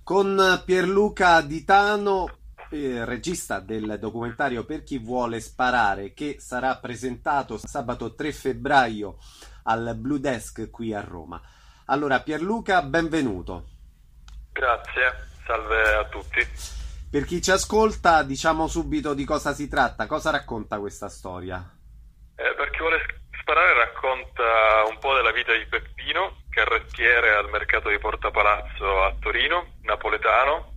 con Pierluca Di Tano, regista del documentario Per chi vuole sparare, che sarà presentato sabato 3 febbraio al Blue Desk qui a Roma. Allora, Pierluca, benvenuto. Grazie, salve a tutti. Per chi ci ascolta, diciamo subito di cosa si tratta, cosa racconta questa storia? Per chi vuole sparare racconta un po' della vita di Peppino, carrettiere al mercato di Porta Palazzo a Torino, napoletano,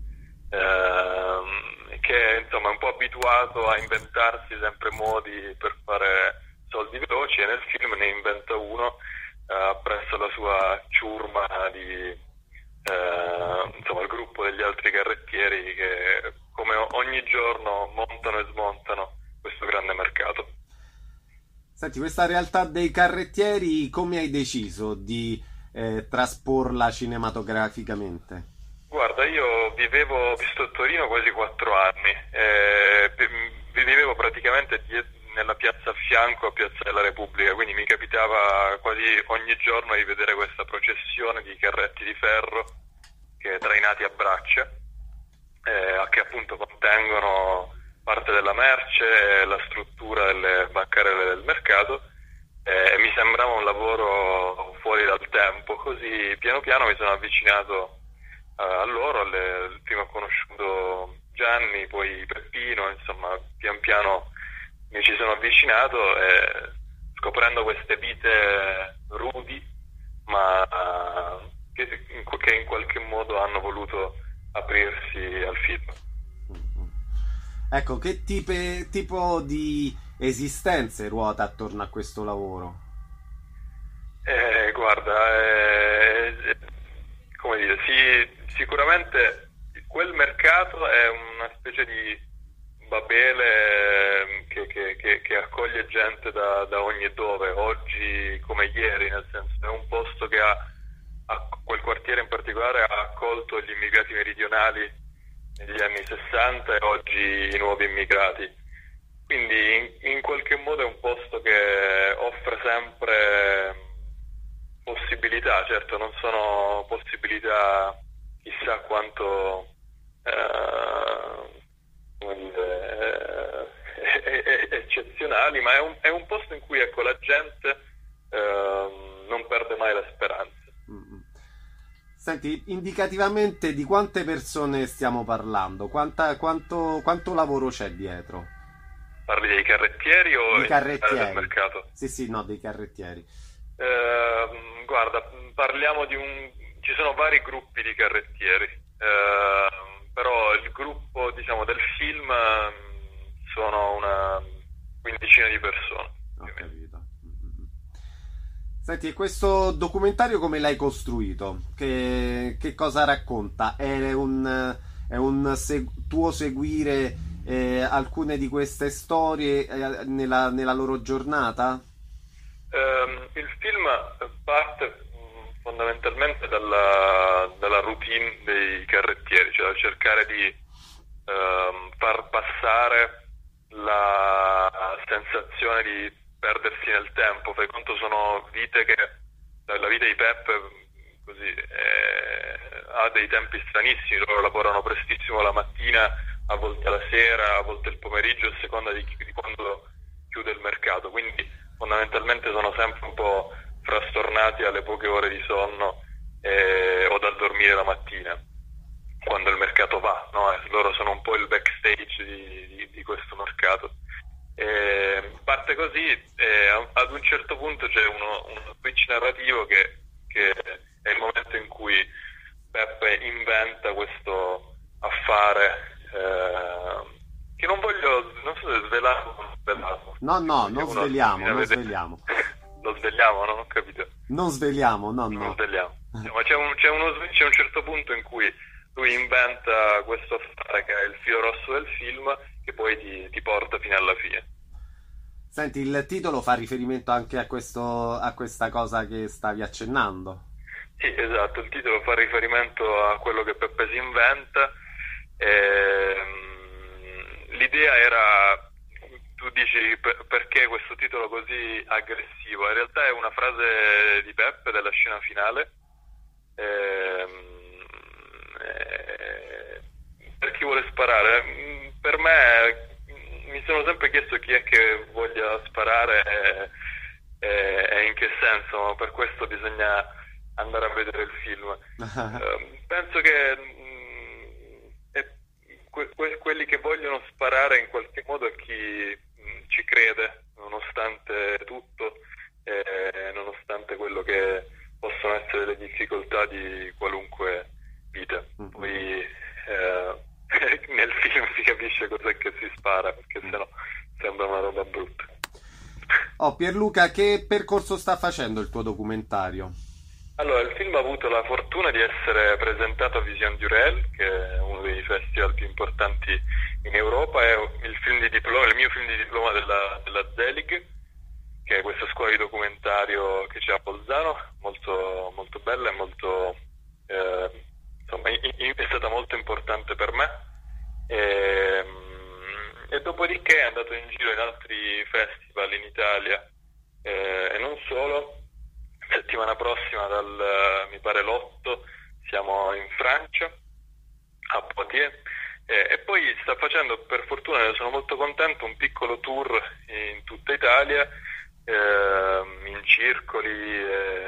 che insomma è un po' abituato a inventarsi sempre modi per fare soldi veloci, e nel film ne inventa uno presso la sua ciurma di insomma il gruppo degli altri carrettieri che come ogni giorno montano e smontano questo grande mercato. Senti, questa realtà dei carrettieri, come hai deciso di trasporla cinematograficamente? Guarda, io ho vissuto a Torino quasi 4 anni, vivevo praticamente nella piazza a fianco a Piazza della Repubblica, quindi mi capitava quasi ogni giorno di vedere questa processione di carretti di ferro trainati a braccia, che appunto contengono parte della merce e la struttura delle bancarelle del mercato, e mi sembrava un lavoro fuori dal tempo. Così piano piano mi sono avvicinato a loro, prima ho conosciuto Gianni, poi Peppino, insomma pian piano mi ci sono avvicinato, e scoprendo queste vite rudi, ma che in qualche modo hanno voluto aprirsi al film. Ecco, che tipo di esistenze ruota attorno a questo lavoro? Guarda, come dire, sicuramente quel mercato è una specie di Babele che accoglie gente da ogni dove, oggi come ieri, nel senso è un posto che quel quartiere in particolare ha accolto gli immigrati meridionali negli anni 60 e oggi i nuovi immigrati. Quindi in qualche modo è un posto che offre sempre possibilità, certo non sono possibilità chissà quanto come dire, eccezionali, ma è un posto in cui ecco, la gente non perde mai la speranza. Senti, indicativamente di quante persone stiamo parlando? Quanto lavoro c'è dietro? Parli dei carrettieri o Di del carrettieri. mercato? Sì, no, dei carrettieri. Guarda, parliamo ci sono vari gruppi di carrettieri, però il gruppo, diciamo, del film sono una quindicina di persone. Ho capito. Senti, e questo documentario come l'hai costruito? Che cosa racconta? È un tuo seguire alcune di queste storie nella loro giornata? Il film parte fondamentalmente dalla routine dei carrettieri, cioè da cercare di far passare la sensazione di perdersi nel tempo. Fai conto, sono vite la vita di Peppe così ha dei tempi stranissimi, loro lavorano prestissimo la mattina, a volte la sera, a volte il pomeriggio, a seconda di quando chiude il mercato, quindi fondamentalmente sono sempre un po' frastornati alle poche ore di sonno o dal dormire la mattina quando il mercato va, no? Loro sono un po' il backstage di questo mercato. Parte così, ad un certo punto c'è uno switch narrativo che è il momento in cui Peppe inventa questo affare che non so se svelarlo o non svelarlo. No, non sveliamo, non sveliamo. Lo svegliamo, no? Non ho capito. Non sveliamo, no. Non svegliamo. Ma c'è un certo punto in cui lui inventa questo affare che è il filo rosso del film, che poi ti porta fino alla fine. Senti, il titolo fa riferimento anche a questa cosa che stavi accennando. Sì, esatto, il titolo fa riferimento a quello che Peppe si inventa. L'idea era, tu dici perché questo titolo così aggressivo? In realtà è una frase di Peppe della scena finale, sparare? Per me, mi sono sempre chiesto chi è che voglia sparare e in che senso, ma per questo bisogna andare a vedere il film. Penso che quelli che vogliono sparare in qualche modo è chi ci crede, nonostante tutto, nonostante quello che possono essere le difficoltà di qualunque vita. Poi nel film si capisce cos'è che si spara, perché sennò sembra una roba brutta. Pierluca, che percorso sta facendo il tuo documentario? Allora, il film ha avuto la fortuna di essere presentato a Vision Durel, che è uno dei festival più importanti in Europa. È il mio film di diploma della Zelig, che è questa scuola di documentario che c'è a Bolzano, molto, molto bella e molto, insomma, è stata molto importante per me. E dopodiché è andato in giro in altri festival in Italia e non solo. Settimana prossima, mi pare l'8, siamo in Francia, a Poitiers, e poi sta facendo, per fortuna ne sono molto contento, un piccolo tour in tutta Italia, in circoli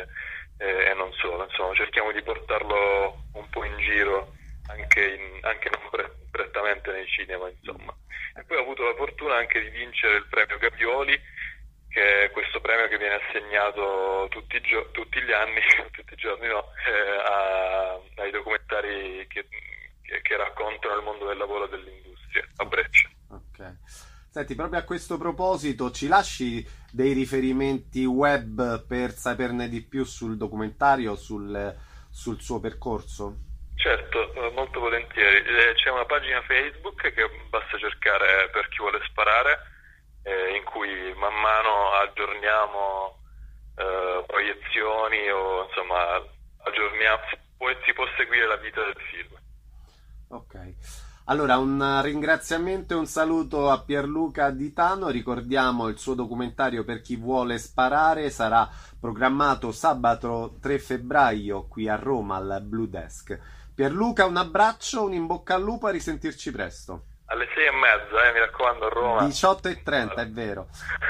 e non solo, insomma cerchiamo di portarlo un po' in giro anche non prettamente nei cinema, insomma. E poi ho avuto la fortuna anche di vincere il premio Gavioli, che è questo premio che viene assegnato tutti gli anni, tutti i giorni no, ai documentari che raccontano il mondo del lavoro e dell'industria a Breccia. Ok. Senti, proprio a questo proposito, ci lasci dei riferimenti web per saperne di più sul documentario, sul suo percorso? Certo, molto volentieri. C'è una pagina Facebook che basta cercare per chi vuole sparare, in cui man mano aggiorniamo proiezioni o insomma si può seguire la vita del film. Ok, allora un ringraziamento e un saluto a Pierluca Ditano. Ricordiamo il suo documentario Per chi vuole sparare, sarà programmato sabato 3 febbraio qui a Roma al Blue Desk. Pierluca, un abbraccio, un in bocca al lupo, a risentirci presto. Alle 6:30, mi raccomando, a Roma. 18:30, è vero.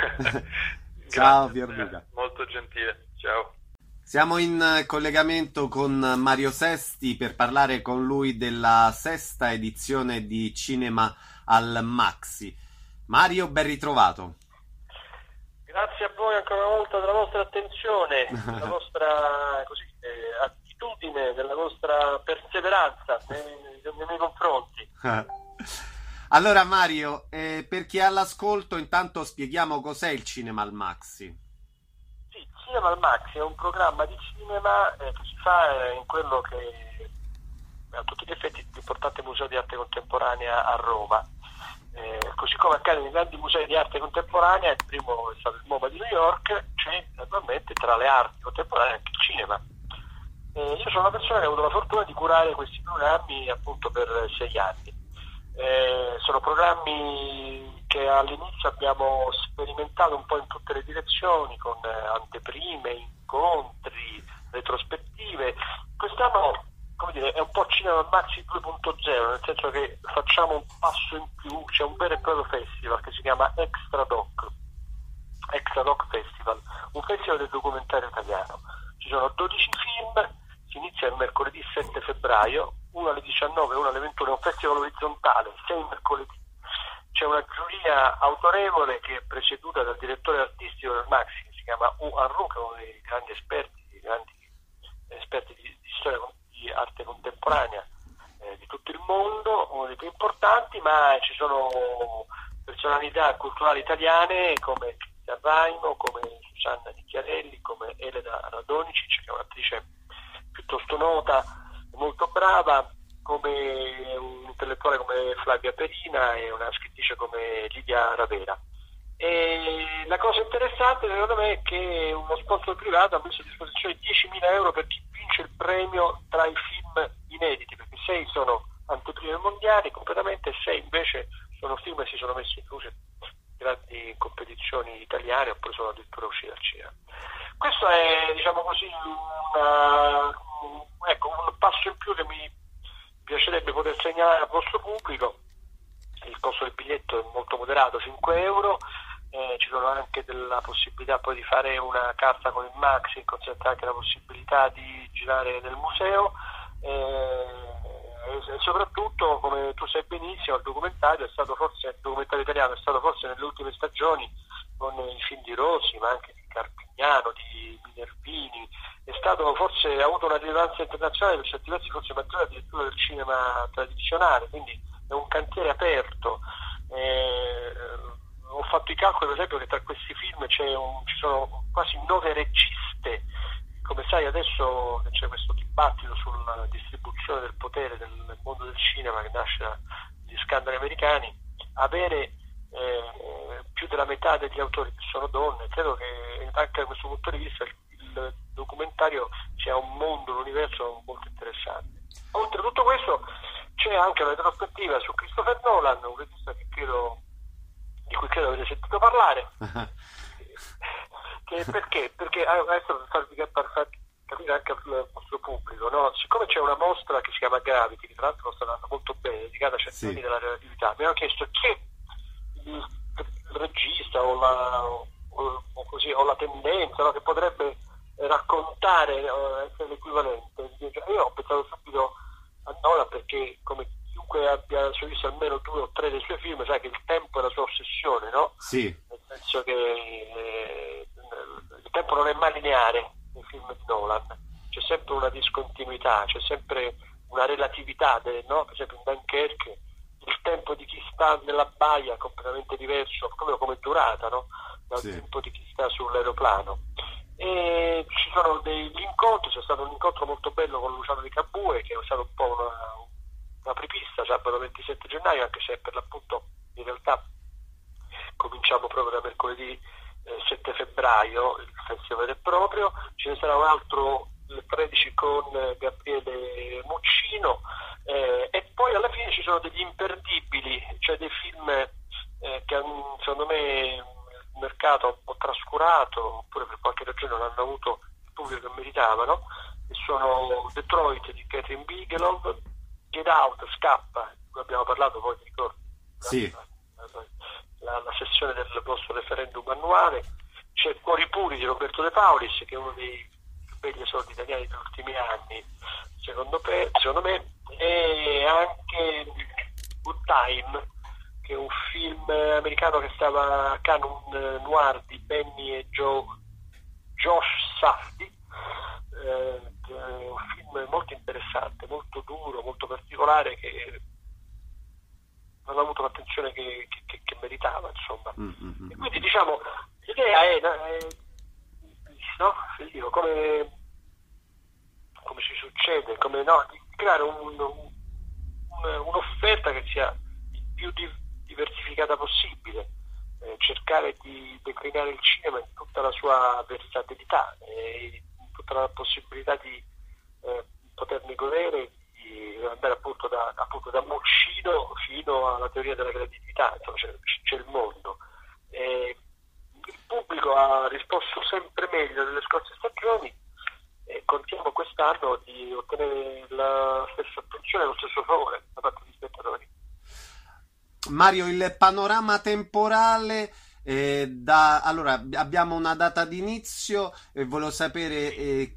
Ciao Pierluca. Molto gentile, ciao. Siamo in collegamento con Mario Sesti per parlare con lui della 6ª edizione di Cinema al Maxi. Mario, ben ritrovato. Grazie a voi ancora una volta della vostra attenzione, della vostra attitudine, della vostra perseveranza nei miei confronti. Allora Mario, per chi è all'ascolto, intanto spieghiamo cos'è il Cinema al Maxi. Sì, il Cinema al Maxi è un programma di cinema che si fa in quello che è a tutti gli effetti il più importante museo di arte contemporanea a Roma. Così come accade nei grandi musei di arte contemporanea, il primo è stato il MoMA di New York, c'è naturalmente tra le arti contemporanee anche il cinema. Io sono una persona che ha avuto la fortuna di curare questi programmi appunto per 6 anni. Sono programmi che all'inizio abbiamo sperimentato un po' in tutte le direzioni, con anteprime, incontri, retrospettive. Quest'anno, come dire, è un po' Cinema al Maxi 2.0, nel senso che facciamo un passo in più. C'è un vero e proprio festival che si chiama Extra Doc Festival, un festival del documentario italiano. Ci sono 12 film, si inizia il mercoledì 7 febbraio, uno alle 19 e uno alle 21, è un festival orizzontale, 6 mercoledì. C'è una giuria autorevole che è presieduta dal direttore artistico del Maxi, che si chiama U. Arru, che è uno dei grandi esperti di storia di arte contemporanea di tutto il mondo, uno dei più importanti, ma ci sono personalità culturali italiane come Cristian Raimo, come Susanna Nicchiarelli, come Elena Radonicic, che è un'attrice piuttosto nota, molto brava, come un intellettuale come Flavia Perina e una scrittrice come Lidia Ravera. E la cosa interessante secondo me è che uno sponsor privato ha messo a disposizione 10.000 euro per chi vince il premio tra i film inediti, perché 6 sono anteprime mondiali completamente e 6 invece sono film che si sono messi in luce grandi competizioni italiane oppure sono addirittura usciti al cinema. Questo è, diciamo così, un passo in più che mi piacerebbe poter segnalare al vostro pubblico, il costo del biglietto è molto moderato, 5 euro. Ci sono anche della possibilità poi di fare una carta con il Maxi, che consente anche la possibilità di girare nel museo, e soprattutto, come tu sai benissimo, il documentario italiano è stato forse nelle ultime stagioni, con i film di Rossi, ma anche di Carpignano, di Minervini, ha avuto una rilevanza internazionale per certi versi forse maggiore addirittura del cinema tradizionale, quindi è un cantiere aperto. Ho fatto i calcoli, per esempio, che tra questi film ci sono quasi 9 registe. Come sai, adesso c'è questo dibattito sulla distribuzione del potere nel mondo del cinema che nasce dagli scandali americani. Avere più della metà degli autori che sono donne, credo che anche da questo punto di vista il documentario sia un mondo, un universo molto interessante. Oltre a tutto questo c'è anche una retrospettiva su Christopher Nolan, un regista di cui credo avete sentito parlare. Perché adesso per farvi capire anche al nostro pubblico, no? Siccome c'è una mostra che si chiama Gravity, che tra l'altro lo sta andando molto bene, dedicata a 100 anni della relatività, mi hanno chiesto che il regista o la tendenza, no, che potrebbe raccontare, essere l'equivalente. Io ho pensato subito a Nolan, perché come chiunque abbia visto almeno 2 o 3 dei suoi film sa che il tempo è la sua ossessione, no? Sì. Nel senso che il tempo non è mai lineare nei film di Nolan, c'è sempre una discontinuità, c'è sempre una relatività, no? Per esempio in Dunkerque il tempo di chi sta nella baia è completamente diverso, proprio come durata, no? Dal tempo di chi sta sull'aeroplano. E ci sono degli incontri, c'è stato un incontro molto bello con Luciano Ligabue, che è stato un po' una apripista, sabato 27 gennaio, anche se per l'appunto in realtà cominciamo proprio da mercoledì 7 febbraio il festival vero e proprio. Ce ne sarà un altro il 13 con Gabriele Muccino, e poi alla fine ci sono degli imperdibili, cioè dei film che secondo me il mercato ha un po' trascurato, oppure per qualche ragione non hanno avuto il pubblico che meritavano, e sono Detroit di Catherine Bigelow, Get Out, Scappa, di cui abbiamo parlato, poi ti ricordi? Sì. La sessione del vostro referendum annuale. C'è Cuori Puri di Roberto De Paulis, che è uno dei più belli esordi italiani degli ultimi anni, secondo me, e anche Good Time, che è un film americano che stava a Cannes, un noir di Benny e Josh Safdie, che è un film molto interessante, molto duro, molto particolare, che non ha avuto l'attenzione che meritava, insomma. E quindi diciamo l'idea è no? Come ci succede, di creare un'offerta che sia il più diversificata possibile, cercare di declinare il cinema in tutta la sua versatilità, in tutta la possibilità di poterne godere, di andare appunto da Muccino fino alla teoria della creatività, insomma c'è il mondo. Il pubblico ha risposto sempre meglio nelle scorse stagioni, e contiamo quest'anno di ottenere la stessa attenzione e lo stesso favore da parte degli spettatori. Mario, il panorama temporale, allora abbiamo una data d'inizio e volevo sapere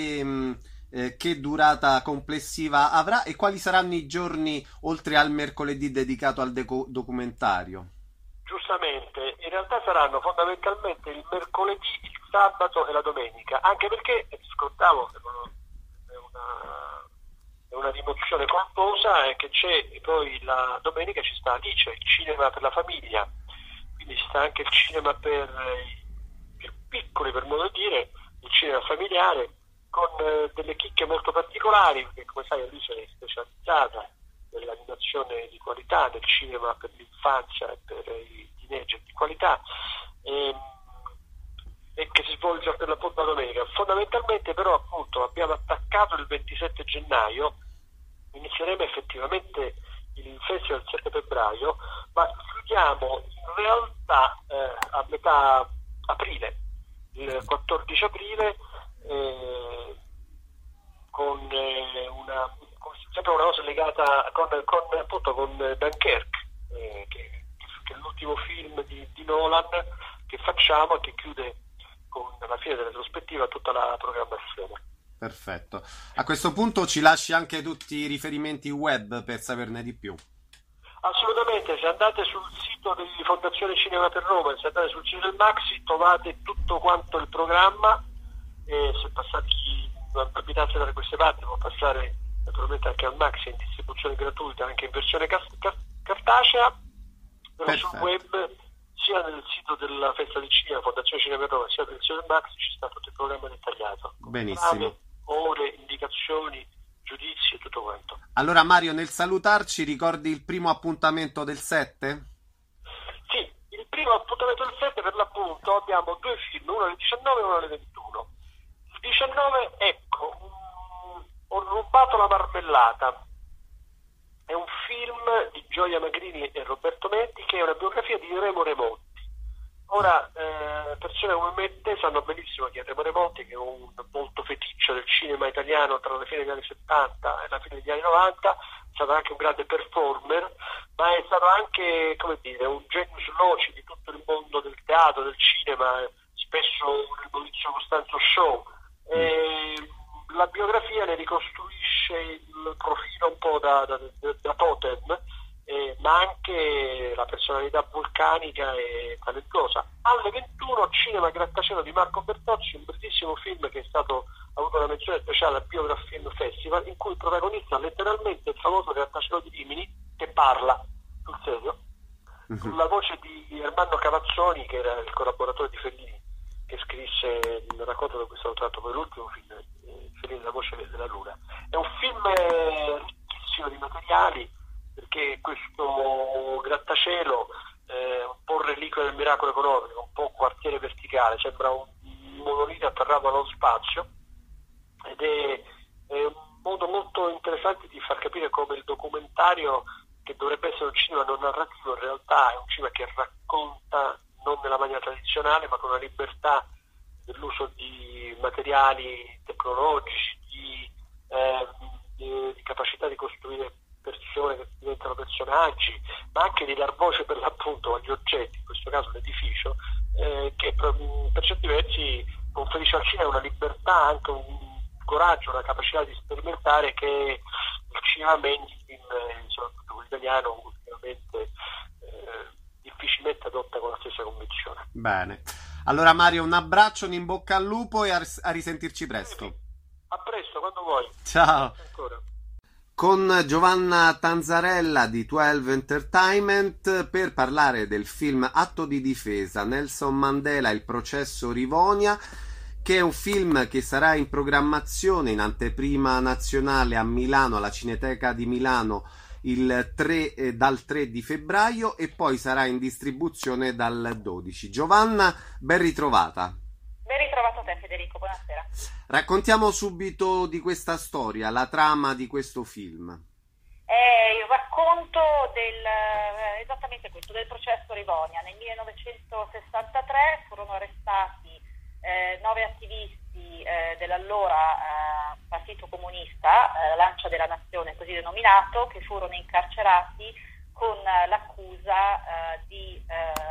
che durata complessiva avrà e quali saranno i giorni oltre al mercoledì dedicato al documentario. Giustamente, in realtà saranno fondamentalmente il mercoledì, il sabato e la domenica, anche perché, scordavo, è una rimozione corposa, è che c'è poi la domenica ci sta Alice, il cinema per la famiglia, quindi ci sta anche il cinema per i più piccoli, per modo di dire, il cinema familiare, con delle chicche molto particolari, perché come sai Alice è specializzata nell'animazione di qualità, nel cinema per l'infanzia e per i teenager di qualità, e che si svolge per l'appunto la domenica. Fondamentalmente però appunto abbiamo attaccato il 27 gennaio, inizieremo effettivamente il festival il 7 febbraio, ma chiudiamo in realtà a metà aprile, il 14 aprile, con sempre una cosa legata con Dunkerque, l'ultimo film di Nolan che facciamo e che chiude con la fine della retrospettiva tutta la programmazione. Perfetto. A questo punto ci lasci anche tutti i riferimenti web per saperne di più. Assolutamente, se andate sul sito di Fondazione Cinema per Roma, se andate sul sito del Maxi trovate tutto quanto il programma, e se passate chi non abitate da queste parti può passare naturalmente anche al Maxi in distribuzione gratuita, anche in versione cartacea, però sul web sia nel sito della Festa del Cinema, Fondazione Cinema per Roma, sia nel sito del Maxi ci sta tutto il programma dettagliato. Benissimo. Ore, indicazioni, giudizi e tutto quanto. Allora Mario, nel salutarci ricordi il primo appuntamento del 7? Sì, il primo appuntamento del 7 per l'appunto abbiamo due film, uno alle 19 e uno alle 21. Il 19, ecco, Ho rubato la marmellata, è un film di Gioia Magrini e Roberto Menti che è una biografia di Remo Remonti. Ora, persone come me e te sanno benissimo chi è Remo Remonti, che è un molto feticcio del cinema italiano tra la fine degli anni 70 e la fine degli anni 90, è stato anche un grande performer, ma è stato anche, come dire, un genius loci di tutto il mondo del teatro, del cinema, spesso un Maurizio Costanzo show. La biografia ne ricostruisce il profilo un po' da totem, ma anche la personalità vulcanica e talentuosa. Alle 21 Cinema Grattacielo di Marco Bertocci, un bellissimo film che ha avuto una menzione speciale al Biograph Film Festival, in cui il protagonista letteralmente il famoso Grattacielo di Rimini, che parla sul serio, sulla voce di Ermanno Cavazzoni, che era il collaboratore di Fellini, che scrisse il racconto da cui è stato tratto poi l'ultimo film, Fellini, La voce della luna. È un film ricchissimo di materiali, perché questo grattacielo un po' reliquia del miracolo economico, un po' quartiere verticale, sembra un monolite atterrato allo spazio, ed è un modo molto interessante di far capire come il documentario, che dovrebbe essere un cinema non narrativo, in realtà è un cinema che racconta non nella maniera tradizionale, ma con una libertà dell'uso di materiali tecnologici, di capacità di costruire persone che diventano personaggi, ma anche di dar voce per l'appunto agli oggetti, in questo caso l'edificio, che per certi versi conferisce al cinema una libertà, anche un coraggio, una capacità di sperimentare che il cinema mainstream, soprattutto quello italiano, ultimamente difficilmente adotta con la stessa convinzione. Bene, allora Mario, un abbraccio, un in bocca al lupo e a risentirci presto. A presto, quando vuoi. Ciao. Ancora. Con Giovanna Tanzarella di 12 Entertainment per parlare del film Atto di difesa, Nelson Mandela, il processo Rivonia, che è un film che sarà in programmazione in anteprima nazionale a Milano, alla Cineteca di Milano, dal 3 di febbraio e poi sarà in distribuzione dal 12. Giovanna, ben ritrovata. Ben ritrovato te, Federico, buonasera. Raccontiamo subito di questa storia, la trama di questo film. È il racconto esattamente questo, del processo Rivonia. Nel 1963 furono arrestati 9 attivisti dell'allora Partito Comunista, Lancia della Nazione così denominato, che furono incarcerati con l'accusa di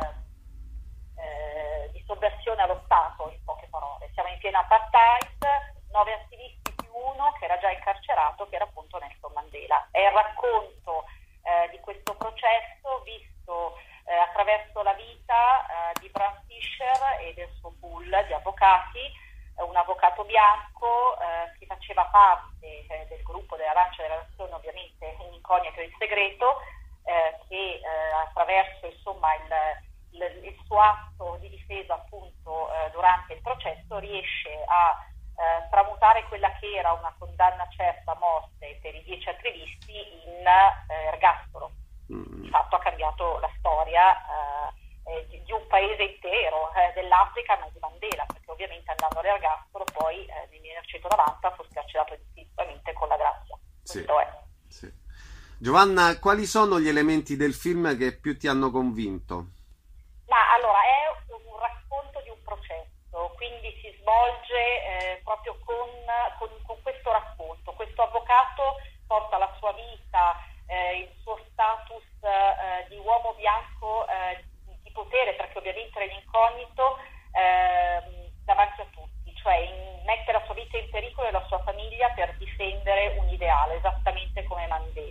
sovversione allo Stato, in poche parole. Siamo in piena apartheid, 9 attivisti più uno che era già incarcerato, che era appunto Nelson Mandela. È il racconto di questo processo visto attraverso la vita di Bram Fischer e del suo pool di avvocati, un avvocato bianco che faceva parte del gruppo della Lancia della Nazione, ovviamente in incognito e in segreto, che attraverso insomma il suo atto di difesa appunto durante il processo riesce a tramutare quella che era una condanna certa a morte per i 10 attivisti in ergastolo. Di fatto ha cambiato la storia di un paese intero, dell'Africa, ma di Mandela, perché ovviamente andando all'ergastolo poi nel 1990 fu scarcerato definitivamente con la grazia. Sì, questo è. Sì. Giovanna, quali sono gli elementi del film che più ti hanno convinto? Ma allora è un racconto di un processo, quindi si svolge proprio con questo racconto. Questo avvocato porta la sua vita, il suo status di uomo bianco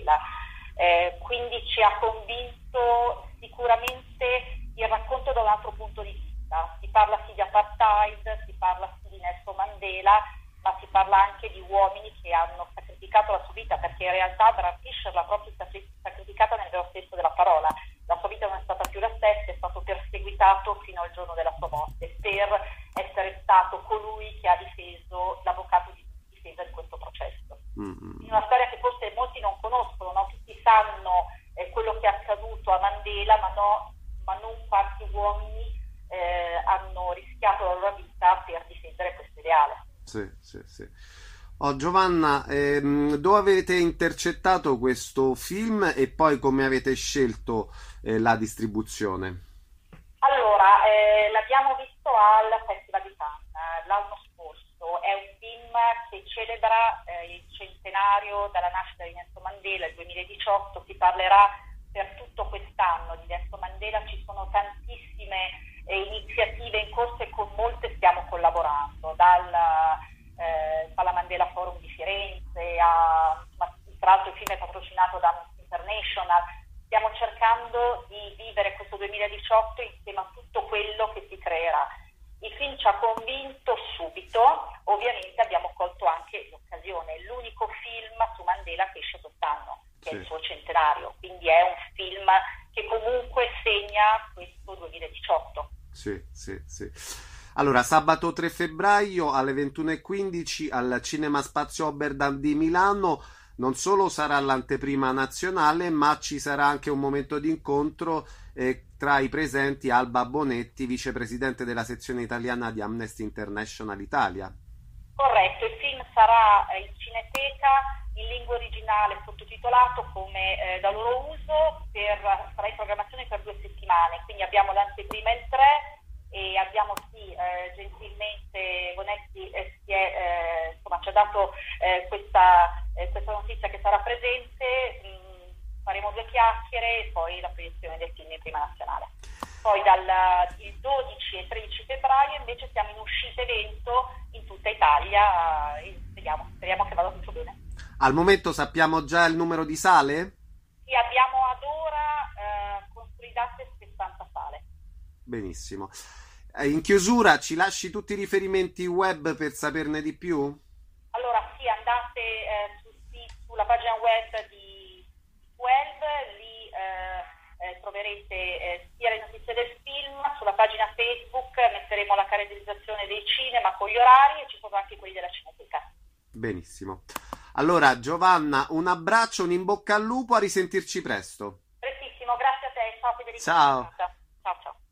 Mandela. Quindi ci ha convinto sicuramente il racconto da un altro punto di vista. Si parla sì di apartheid, si parla sì di Nelson Mandela, ma si parla anche di uomini che hanno sacrificato la sua vita, perché in realtà Bram Fischer l'ha proprio sacrificata nel vero senso della parola. La sua vita non è stata più la stessa, è stato perseguitato fino al giorno della sua morte per essere stato colui che ha difeso l'avvocato di difesa di questo processo. Una storia che forse molti non conoscono, no? Tutti sanno quello che è accaduto a Mandela, ma non quanti uomini hanno rischiato la loro vita per difendere questo ideale. Sì. Oh, Giovanna, dove avete intercettato questo film e poi come avete scelto la distribuzione? Allora, l'abbiamo visto al Festival di Cannes l'anno scorso. È un film che celebra il centenario dalla nascita di Nelson Mandela, il 2018. Si parlerà per tutto quest'anno di Nelson Mandela. Ci sono tantissime iniziative in corso e con molte stiamo collaborando, dal Palla Mandela Forum di Firenze tra l'altro il film è patrocinato da Amnesty International. Stiamo cercando di vivere questo 2018 insieme a tutto quello che si creerà. Il film ci ha convinto subito, ovviamente abbiamo colto anche l'occasione. È l'unico film su Mandela che esce quest'anno, che è il suo centenario, quindi è un film che comunque segna questo 2018. Sì. Allora, sabato 3 febbraio alle 21:15 al Cinema Spazio Oberdan di Milano. Non solo sarà l'anteprima nazionale, ma ci sarà anche un momento di incontro tra i presenti Alba Bonetti, vicepresidente della sezione italiana di Amnesty International Italia. Corretto, il film sarà in cineteca, in lingua originale, sottotitolato come da loro uso, sarà in programmazione per 2 settimane, quindi abbiamo l'anteprima il 3 e abbiamo gentilmente Bonetti ci ha dato questa notizia che sarà presente. Faremo 2 chiacchiere e poi la proiezione del film in prima nazionale. Poi il 12 e 13 febbraio invece siamo in uscita evento in tutta Italia e speriamo che vada tutto bene. Al momento sappiamo già il numero di sale? Sì, abbiamo ad ora consolidate 60 sale. Benissimo. In chiusura ci lasci tutti i riferimenti web per saperne di più? Allora sì, andate sulla pagina web di 12, lì troverete sia le notizie del film, sulla pagina Facebook metteremo la calendarizzazione dei cinema con gli orari e ci sono anche quelli della Cineteca. Benissimo. Allora Giovanna, un abbraccio, un in bocca al lupo, a risentirci presto. Prestissimo, grazie a te, ciao Federico. Ciao.